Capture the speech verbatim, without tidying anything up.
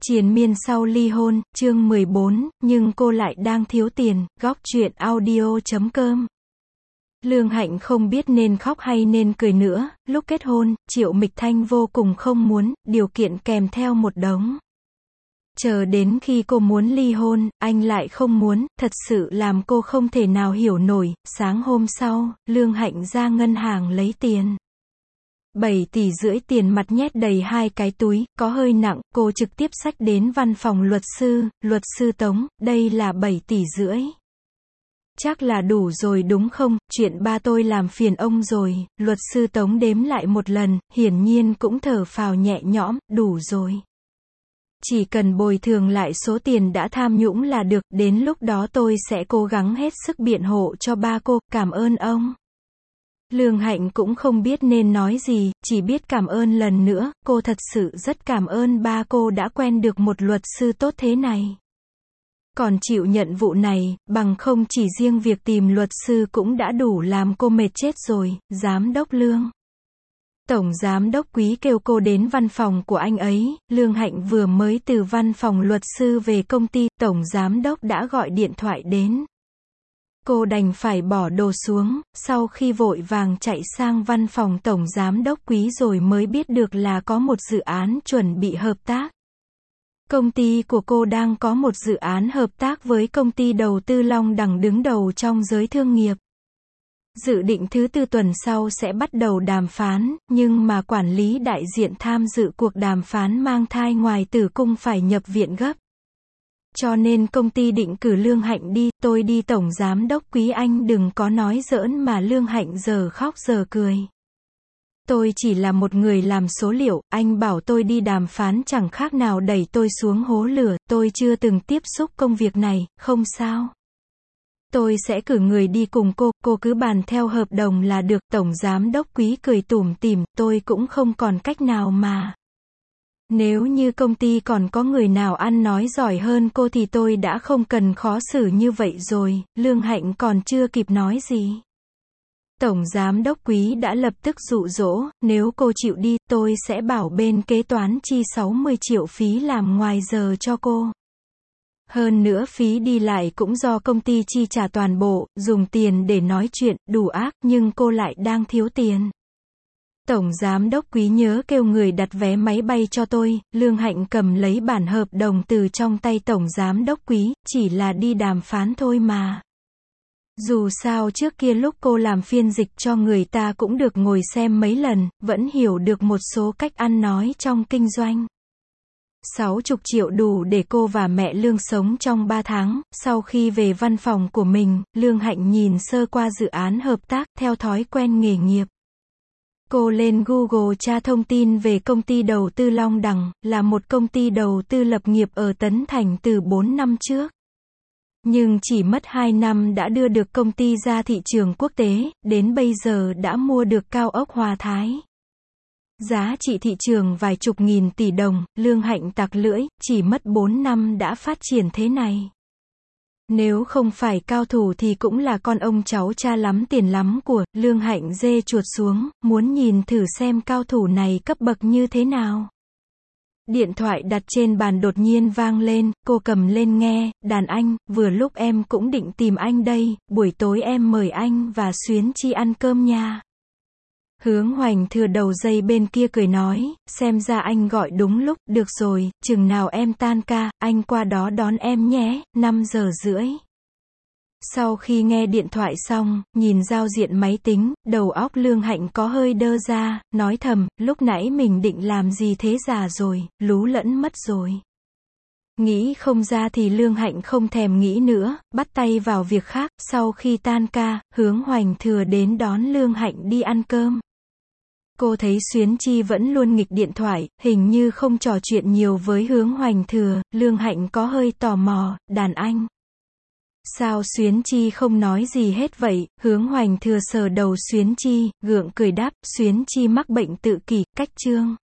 Triền miên sau ly hôn, chương mười bốn, nhưng cô lại đang thiếu tiền, góc truyện audio chấm com. Lương Hạnh không biết nên khóc hay nên cười nữa, lúc kết hôn, Triệu Mịch Thanh vô cùng không muốn, điều kiện kèm theo một đống. Chờ đến khi cô muốn ly hôn, anh lại không muốn, thật sự làm cô không thể nào hiểu nổi. Sáng hôm sau, Lương Hạnh ra ngân hàng lấy tiền. bảy tỷ rưỡi tiền mặt nhét đầy hai cái túi, có hơi nặng, cô trực tiếp xách đến văn phòng luật sư, luật sư Tống, đây là bảy tỷ rưỡi. Chắc là đủ rồi đúng không, chuyện ba tôi làm phiền ông rồi, luật sư Tống đếm lại một lần, hiển nhiên cũng thở phào nhẹ nhõm, đủ rồi. Chỉ cần bồi thường lại số tiền đã tham nhũng là được, đến lúc đó tôi sẽ cố gắng hết sức biện hộ cho ba cô, cảm ơn ông. Lương Hạnh cũng không biết nên nói gì, chỉ biết cảm ơn lần nữa, cô thật sự rất cảm ơn ba cô đã quen được một luật sư tốt thế này. Còn chịu nhận vụ này, bằng không chỉ riêng việc tìm luật sư cũng đã đủ làm cô mệt chết rồi. Giám đốc Lương. Tổng giám đốc Quý kêu cô đến văn phòng của anh ấy, Lương Hạnh vừa mới từ văn phòng luật sư về công ty, tổng giám đốc đã gọi điện thoại đến. Cô đành phải bỏ đồ xuống, sau khi vội vàng chạy sang văn phòng tổng giám đốc Quý rồi mới biết được là có một dự án chuẩn bị hợp tác. Công ty của cô đang có một dự án hợp tác với công ty đầu tư Long Đằng đứng đầu trong giới thương nghiệp. Dự định thứ tư tuần sau sẽ bắt đầu đàm phán, nhưng mà quản lý đại diện tham dự cuộc đàm phán mang thai ngoài tử cung phải nhập viện gấp. Cho nên công ty định cử Lương Hạnh đi, tôi đi tổng giám đốc Quý anh đừng có nói giỡn mà Lương Hạnh giờ khóc giờ cười. Tôi chỉ là một người làm số liệu, anh bảo tôi đi đàm phán chẳng khác nào đẩy tôi xuống hố lửa, tôi chưa từng tiếp xúc công việc này, không sao. Tôi sẽ cử người đi cùng cô, cô cứ bàn theo hợp đồng là được, tổng giám đốc Quý cười tủm tỉm, tôi cũng không còn cách nào mà. Nếu như công ty còn có người nào ăn nói giỏi hơn cô thì tôi đã không cần khó xử như vậy rồi. Lương Hạnh còn chưa kịp nói gì. Tổng giám đốc Quý đã lập tức dụ dỗ, nếu cô chịu đi, tôi sẽ bảo bên kế toán chi sáu mươi triệu phí làm ngoài giờ cho cô. Hơn nữa phí đi lại cũng do công ty chi trả toàn bộ, dùng tiền để nói chuyện, đủ ác, nhưng cô lại đang thiếu tiền. Tổng giám đốc Quý nhớ kêu người đặt vé máy bay cho tôi. Lương Hạnh cầm lấy bản hợp đồng từ trong tay tổng giám đốc Quý, chỉ là đi đàm phán thôi mà. Dù sao trước kia lúc cô làm phiên dịch cho người ta cũng được ngồi xem mấy lần, vẫn hiểu được một số cách ăn nói trong kinh doanh. Sáu chục triệu đủ để cô và mẹ Lương sống trong ba tháng. Sau khi về văn phòng của mình, Lương Hạnh nhìn sơ qua dự án hợp tác, theo thói quen nghề nghiệp. Cô lên Google tra thông tin về công ty đầu tư Long Đằng, là một công ty đầu tư lập nghiệp ở Tấn Thành từ bốn năm trước. Nhưng chỉ mất hai năm đã đưa được công ty ra thị trường quốc tế, đến bây giờ đã mua được cao ốc Hòa Thái. Giá trị thị trường vài chục nghìn tỷ đồng, Lương Hạnh tặc lưỡi, chỉ mất bốn năm đã phát triển thế này. Nếu không phải cao thủ thì cũng là con ông cháu cha lắm tiền lắm của. Lương Hạnh dê chuột xuống, muốn nhìn thử xem cao thủ này cấp bậc như thế nào. Điện thoại đặt trên bàn đột nhiên vang lên, cô cầm lên nghe, đàn anh, vừa lúc em cũng định tìm anh đây, buổi tối em mời anh và Xuyến Chi ăn cơm nha. Hướng Hoành Thừa đầu dây bên kia cười nói, xem ra anh gọi đúng lúc, được rồi, chừng nào em tan ca, anh qua đó đón em nhé, năm giờ rưỡi. Sau khi nghe điện thoại xong, nhìn giao diện máy tính, đầu óc Lương Hạnh có hơi đơ ra, nói thầm, lúc nãy mình định làm gì thế già rồi, lú lẫn mất rồi. Nghĩ không ra thì Lương Hạnh không thèm nghĩ nữa, bắt tay vào việc khác. Sau khi tan ca, Hướng Hoành Thừa đến đón Lương Hạnh đi ăn cơm. Cô thấy Xuyến Chi vẫn luôn nghịch điện thoại, hình như không trò chuyện nhiều với Hướng Hoành Thừa. Lương Hạnh có hơi tò mò, đàn anh. Sao Xuyến Chi không nói gì hết vậy? Hướng Hoành Thừa sờ đầu Xuyến Chi, gượng cười đáp, Xuyến Chi mắc bệnh tự kỷ, cách chương.